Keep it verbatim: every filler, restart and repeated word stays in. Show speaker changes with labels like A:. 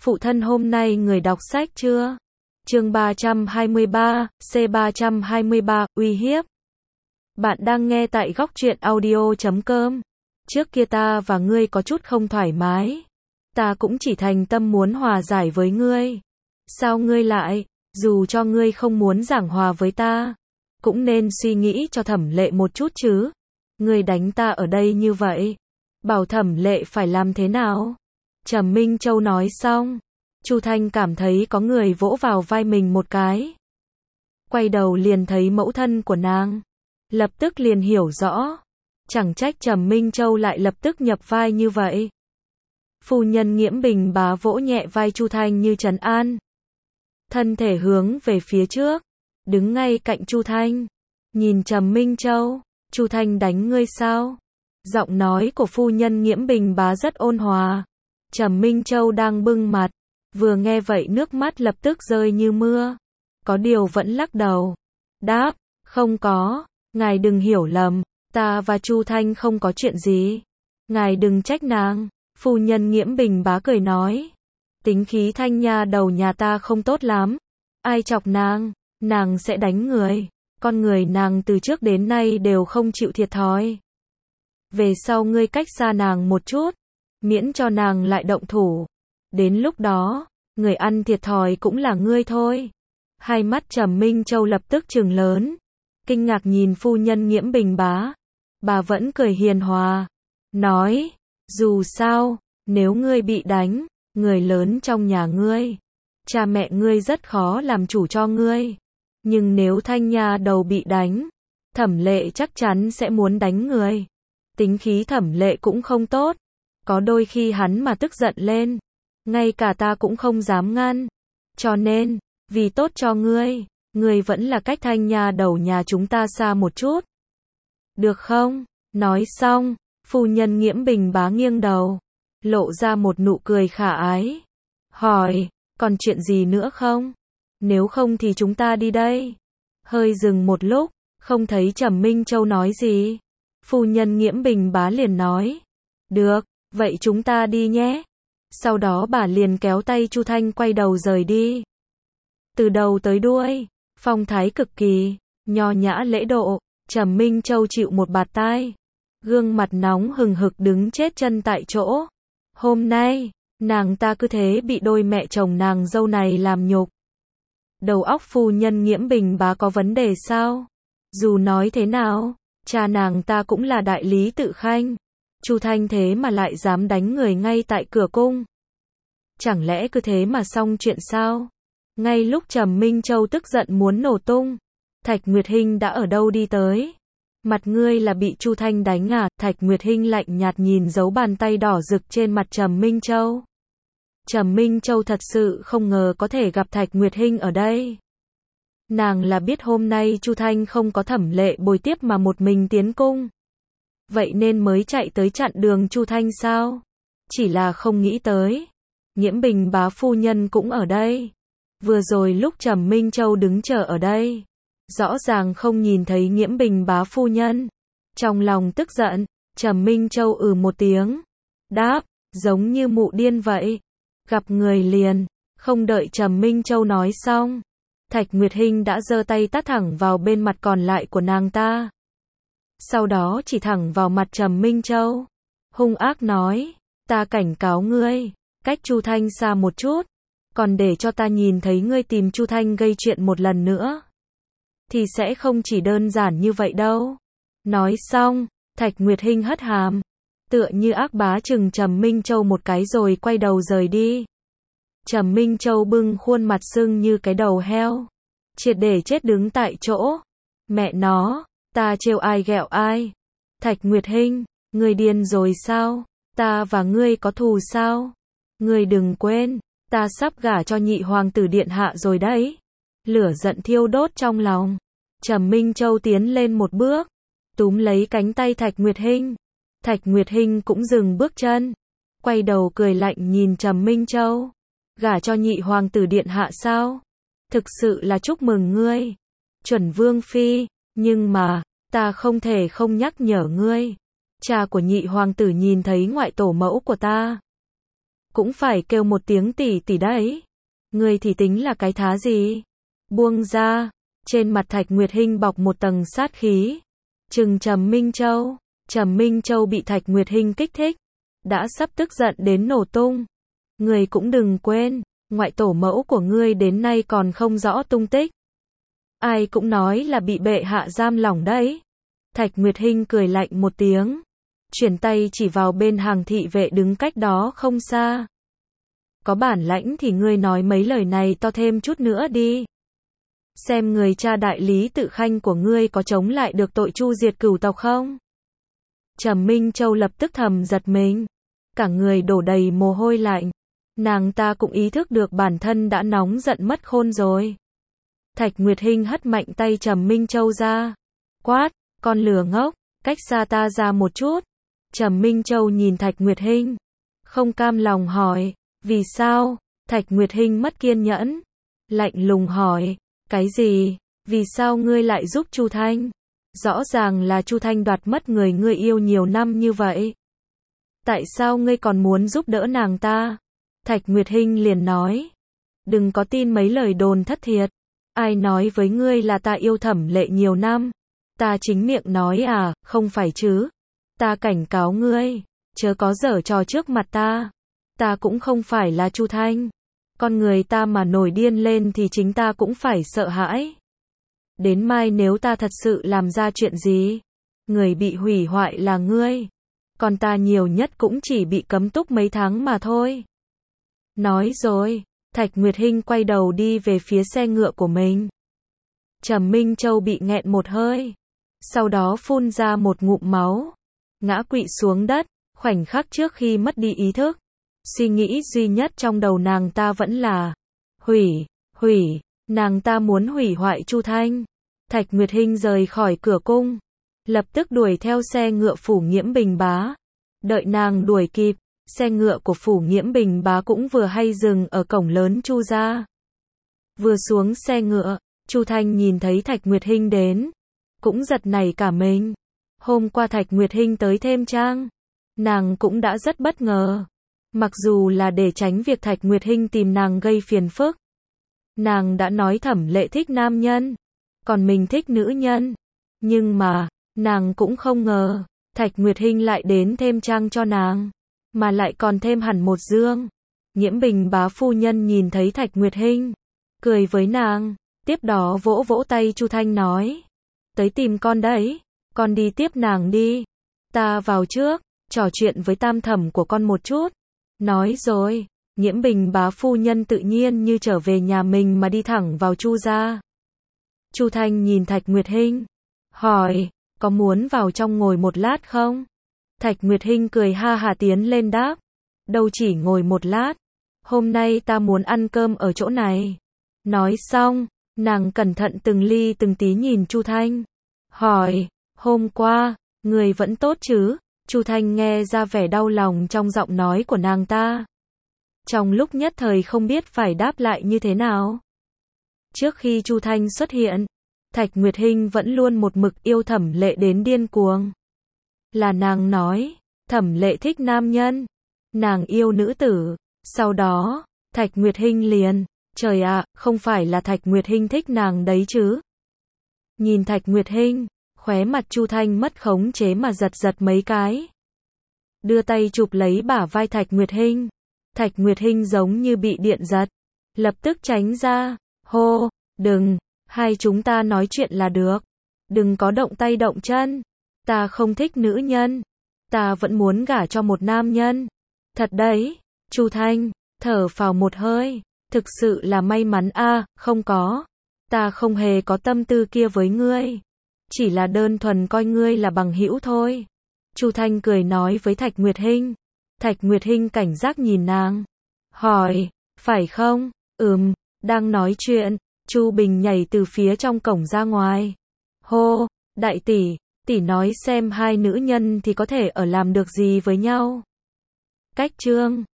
A: Phụ thân hôm nay người đọc sách chưa? Chương ba trăm hai mươi ba, C ba trăm hai mươi ba, uy hiếp. Bạn đang nghe tại góc truyện audio chấm com. Trước kia ta và ngươi có chút không thoải mái. Ta cũng chỉ thành tâm muốn hòa giải với ngươi. Sao ngươi lại, dù cho ngươi không muốn giảng hòa với ta, cũng nên suy nghĩ cho Thẩm Lệ một chút chứ. Ngươi đánh ta ở đây như vậy, bảo Thẩm Lệ phải làm thế nào? Trầm Minh Châu nói xong, Chu Thanh cảm thấy có người vỗ vào vai mình một cái. Quay đầu liền thấy mẫu thân của nàng, lập tức liền hiểu rõ. Chẳng trách Trầm Minh Châu lại lập tức nhập vai như vậy. Phu nhân Nghiễm Bình bá vỗ nhẹ vai Chu Thanh như trấn an. Thân thể hướng về phía trước, đứng ngay cạnh Chu Thanh, nhìn Trầm Minh Châu, Chu Thanh đánh ngươi sao? Giọng nói của phu nhân Nghiễm Bình bá rất ôn hòa. Trầm Minh Châu đang bưng mặt, vừa nghe vậy nước mắt lập tức rơi như mưa. Có điều vẫn lắc đầu, đáp, không có, ngài đừng hiểu lầm, ta và Chu Thanh không có chuyện gì. Ngài đừng trách nàng. Phu nhân Nghiễm Bình bá cười nói, tính khí Thanh nha đầu nhà ta không tốt lắm. Ai chọc nàng, nàng sẽ đánh người. Con người nàng từ trước đến nay đều không chịu thiệt thòi. Về sau ngươi cách xa nàng một chút, miễn cho nàng lại động thủ. Đến lúc đó, người ăn thiệt thòi cũng là ngươi thôi. Hai mắt Trầm Minh Châu lập tức trừng lớn, kinh ngạc nhìn phu nhân Nghiễm Bình bá. Bà vẫn cười hiền hòa, nói, dù sao, nếu ngươi bị đánh, người lớn trong nhà ngươi, cha mẹ ngươi rất khó làm chủ cho ngươi. Nhưng nếu Thanh nha đầu bị đánh, Thẩm Lệ chắc chắn sẽ muốn đánh người. Tính khí Thẩm Lệ cũng không tốt. Có đôi khi hắn mà tức giận lên, ngay cả ta cũng không dám ngăn. Cho nên, vì tốt cho ngươi, ngươi vẫn là cách Thanh nha đầu nhà chúng ta xa một chút. Được không? Nói xong, phu nhân Nghiễm Bình bá nghiêng đầu, lộ ra một nụ cười khả ái. Hỏi, còn chuyện gì nữa không? Nếu không thì chúng ta đi đây. Hơi dừng một lúc, không thấy Trầm Minh Châu nói gì. Phu nhân Nghiễm Bình bá liền nói, được, vậy chúng ta đi nhé. Sau đó bà liền kéo tay Chu Thanh quay đầu rời đi. Từ đầu tới đuôi, phong thái cực kỳ, nho nhã lễ độ. Trầm Minh Châu chịu một bạt tai, gương mặt nóng hừng hực đứng chết chân tại chỗ. Hôm nay, nàng ta cứ thế bị đôi mẹ chồng nàng dâu này làm nhục. Đầu óc phu nhân Nghiễm Bình bá có vấn đề sao? Dù nói thế nào, cha nàng ta cũng là đại lý tự khanh. Chu Thanh thế mà lại dám đánh người ngay tại cửa cung. Chẳng lẽ cứ thế mà xong chuyện sao? Ngay lúc Trầm Minh Châu tức giận muốn nổ tung, Thạch Nguyệt Hinh đã ở đâu đi tới. Mặt ngươi là bị Chu Thanh đánh à? Thạch Nguyệt Hinh lạnh nhạt nhìn dấu bàn tay đỏ rực trên mặt Trầm Minh Châu. Trầm Minh Châu thật sự không ngờ có thể gặp Thạch Nguyệt Hinh ở đây. Nàng là biết hôm nay Chu Thanh không có Thẩm Lệ bồi tiếp mà một mình tiến cung. Vậy nên mới chạy tới chặn đường Chu Thanh sao? Chỉ là không nghĩ tới, Nghiễm Bình bá phu nhân cũng ở đây. Vừa rồi lúc Trầm Minh Châu đứng chờ ở đây, rõ ràng không nhìn thấy Nghiễm Bình bá phu nhân. Trong lòng tức giận, Trầm Minh Châu ừ một tiếng, đáp, giống như mụ điên vậy. Gặp người liền, không đợi Trầm Minh Châu nói xong, Thạch Nguyệt Hinh đã giơ tay tát thẳng vào bên mặt còn lại của nàng ta. Sau đó chỉ thẳng vào mặt Trầm Minh Châu, hung ác nói, ta cảnh cáo ngươi, cách Chu Thanh xa một chút, còn để cho ta nhìn thấy ngươi tìm Chu Thanh gây chuyện một lần nữa, thì sẽ không chỉ đơn giản như vậy đâu. Nói xong, Thạch Nguyệt Hinh hất hàm, tựa như ác bá chừng Trầm Minh Châu một cái rồi quay đầu rời đi. Trầm Minh Châu bưng khuôn mặt sưng như cái đầu heo, triệt để chết đứng tại chỗ. Mẹ nó, ta trêu ai ghẹo ai? Thạch Nguyệt Hinh, ngươi điên rồi sao? Ta và ngươi có thù sao? Ngươi đừng quên, ta sắp gả cho nhị hoàng tử điện hạ rồi đấy. Lửa giận thiêu đốt trong lòng, Trầm Minh Châu tiến lên một bước, túm lấy cánh tay Thạch Nguyệt Hinh. Thạch Nguyệt Hinh cũng dừng bước chân, quay đầu cười lạnh nhìn Trầm Minh Châu. Gả cho nhị hoàng tử điện hạ sao? Thực sự là chúc mừng ngươi, chuẩn vương phi, nhưng mà, ta không thể không nhắc nhở ngươi. Cha của nhị hoàng tử nhìn thấy ngoại tổ mẫu của ta, cũng phải kêu một tiếng tỷ tỷ đấy. Ngươi thì tính là cái thá gì? Buông ra. Trên mặt Thạch Nguyệt Hinh bọc một tầng sát khí. Trừng Trầm Minh Châu. Trầm Minh Châu bị Thạch Nguyệt Hinh kích thích, đã sắp tức giận đến nổ tung. Ngươi cũng đừng quên, ngoại tổ mẫu của ngươi đến nay còn không rõ tung tích. Ai cũng nói là bị bệ hạ giam lỏng đấy. Thạch Nguyệt Hinh cười lạnh một tiếng, chuyển tay chỉ vào bên hàng thị vệ đứng cách đó không xa. Có bản lãnh thì ngươi nói mấy lời này to thêm chút nữa đi. Xem người cha đại lý tự khanh của ngươi có chống lại được tội chu diệt cửu tộc không? Trầm Minh Châu lập tức thầm giật mình, cả người đổ đầy mồ hôi lạnh. Nàng ta cũng ý thức được bản thân đã nóng giận mất khôn rồi. Thạch Nguyệt Hinh hất mạnh tay Trầm Minh Châu ra, quát, con lừa ngốc, cách xa ta ra một chút. Trầm Minh Châu nhìn Thạch Nguyệt Hinh, không cam lòng hỏi, vì sao? Thạch Nguyệt Hinh mất kiên nhẫn, lạnh lùng hỏi, cái gì? Vì sao ngươi lại giúp Chu Thanh? Rõ ràng là Chu Thanh đoạt mất người ngươi yêu nhiều năm như vậy. Tại sao ngươi còn muốn giúp đỡ nàng ta? Thạch Nguyệt Hinh liền nói, đừng có tin mấy lời đồn thất thiệt. Ai nói với ngươi là ta yêu Thẩm Lệ nhiều năm? Ta chính miệng nói à, không phải chứ? Ta cảnh cáo ngươi, chớ có giở trò trước mặt ta. Ta cũng không phải là Chu Thanh. Con người ta mà nổi điên lên thì chính ta cũng phải sợ hãi. Đến mai nếu ta thật sự làm ra chuyện gì, người bị hủy hoại là ngươi. Còn ta nhiều nhất cũng chỉ bị cấm túc mấy tháng mà thôi. Nói rồi, Thạch Nguyệt Hinh quay đầu đi về phía xe ngựa của mình. Trầm Minh Châu bị nghẹn một hơi, sau đó phun ra một ngụm máu, ngã quỵ xuống đất. Khoảnh khắc trước khi mất đi ý thức, suy nghĩ duy nhất trong đầu nàng ta vẫn là hủy, hủy, nàng ta muốn hủy hoại Chu Thanh. Thạch Nguyệt Hinh rời khỏi cửa cung, lập tức đuổi theo xe ngựa Phủ Nghiễm Bình Bá. Đợi nàng đuổi kịp, xe ngựa của Phủ Nghiễm Bình Bá cũng vừa hay dừng ở cổng lớn Chu gia. Vừa xuống xe ngựa, Chu Thanh nhìn thấy Thạch Nguyệt Hinh đến, cũng giật nảy cả mình. Hôm qua Thạch Nguyệt Hinh tới thêm trang, nàng cũng đã rất bất ngờ. Mặc dù là để tránh việc Thạch Nguyệt Hinh tìm nàng gây phiền phức, nàng đã nói Thẩm Lệ thích nam nhân, còn mình thích nữ nhân. Nhưng mà, nàng cũng không ngờ, Thạch Nguyệt Hinh lại đến thêm trang cho nàng, mà lại còn thêm hẳn một dương. Nghiễm Bình Bá phu nhân nhìn thấy Thạch Nguyệt Hinh, cười với nàng, tiếp đó vỗ vỗ tay Chu Thanh nói, tới tìm con đấy, con đi tiếp nàng đi, ta vào trước, trò chuyện với tam thẩm của con một chút. Nói rồi, Nghiễm Bình Bá phu nhân tự nhiên như trở về nhà mình mà đi thẳng vào Chu gia. Chu Thanh nhìn Thạch Nguyệt Hinh, hỏi, có muốn vào trong ngồi một lát không? Thạch Nguyệt Hinh cười ha hà tiến lên đáp, đâu chỉ ngồi một lát, hôm nay ta muốn ăn cơm ở chỗ này. Nói xong, nàng cẩn thận từng ly từng tí nhìn Chu Thanh, hỏi, hôm qua, người vẫn tốt chứ? Chu Thanh nghe ra vẻ đau lòng trong giọng nói của nàng ta. Trong lúc nhất thời không biết phải đáp lại như thế nào. Trước khi Chu Thanh xuất hiện, Thạch Nguyệt Hinh vẫn luôn một mực yêu Thẩm Lệ đến điên cuồng. Là nàng nói, Thẩm Lệ thích nam nhân, nàng yêu nữ tử. Sau đó, Thạch Nguyệt Hinh liền, trời ạ, không phải là Thạch Nguyệt Hinh thích nàng đấy chứ. Nhìn Thạch Nguyệt Hinh, khóe mặt Chu Thanh mất khống chế mà giật giật mấy cái. Đưa tay chụp lấy bả vai Thạch Nguyệt Hinh. Thạch Nguyệt Hinh giống như bị điện giật, lập tức tránh ra, hô, đừng, hai chúng ta nói chuyện là được. Đừng có động tay động chân, ta không thích nữ nhân, ta vẫn muốn gả cho một nam nhân. Thật đấy, Chu Thanh, thở phào một hơi, thực sự là may mắn a, không có, ta không hề có tâm tư kia với ngươi. Chỉ là đơn thuần coi ngươi là bằng hữu thôi. Chu Thanh cười nói với Thạch Nguyệt Hinh. Thạch Nguyệt Hinh cảnh giác nhìn nàng, hỏi, phải không? Ừm, đang nói chuyện, Chu Bình nhảy từ phía trong cổng ra ngoài. Hô, đại tỷ, tỷ nói xem hai nữ nhân thì có thể ở làm được gì với nhau. Cách chương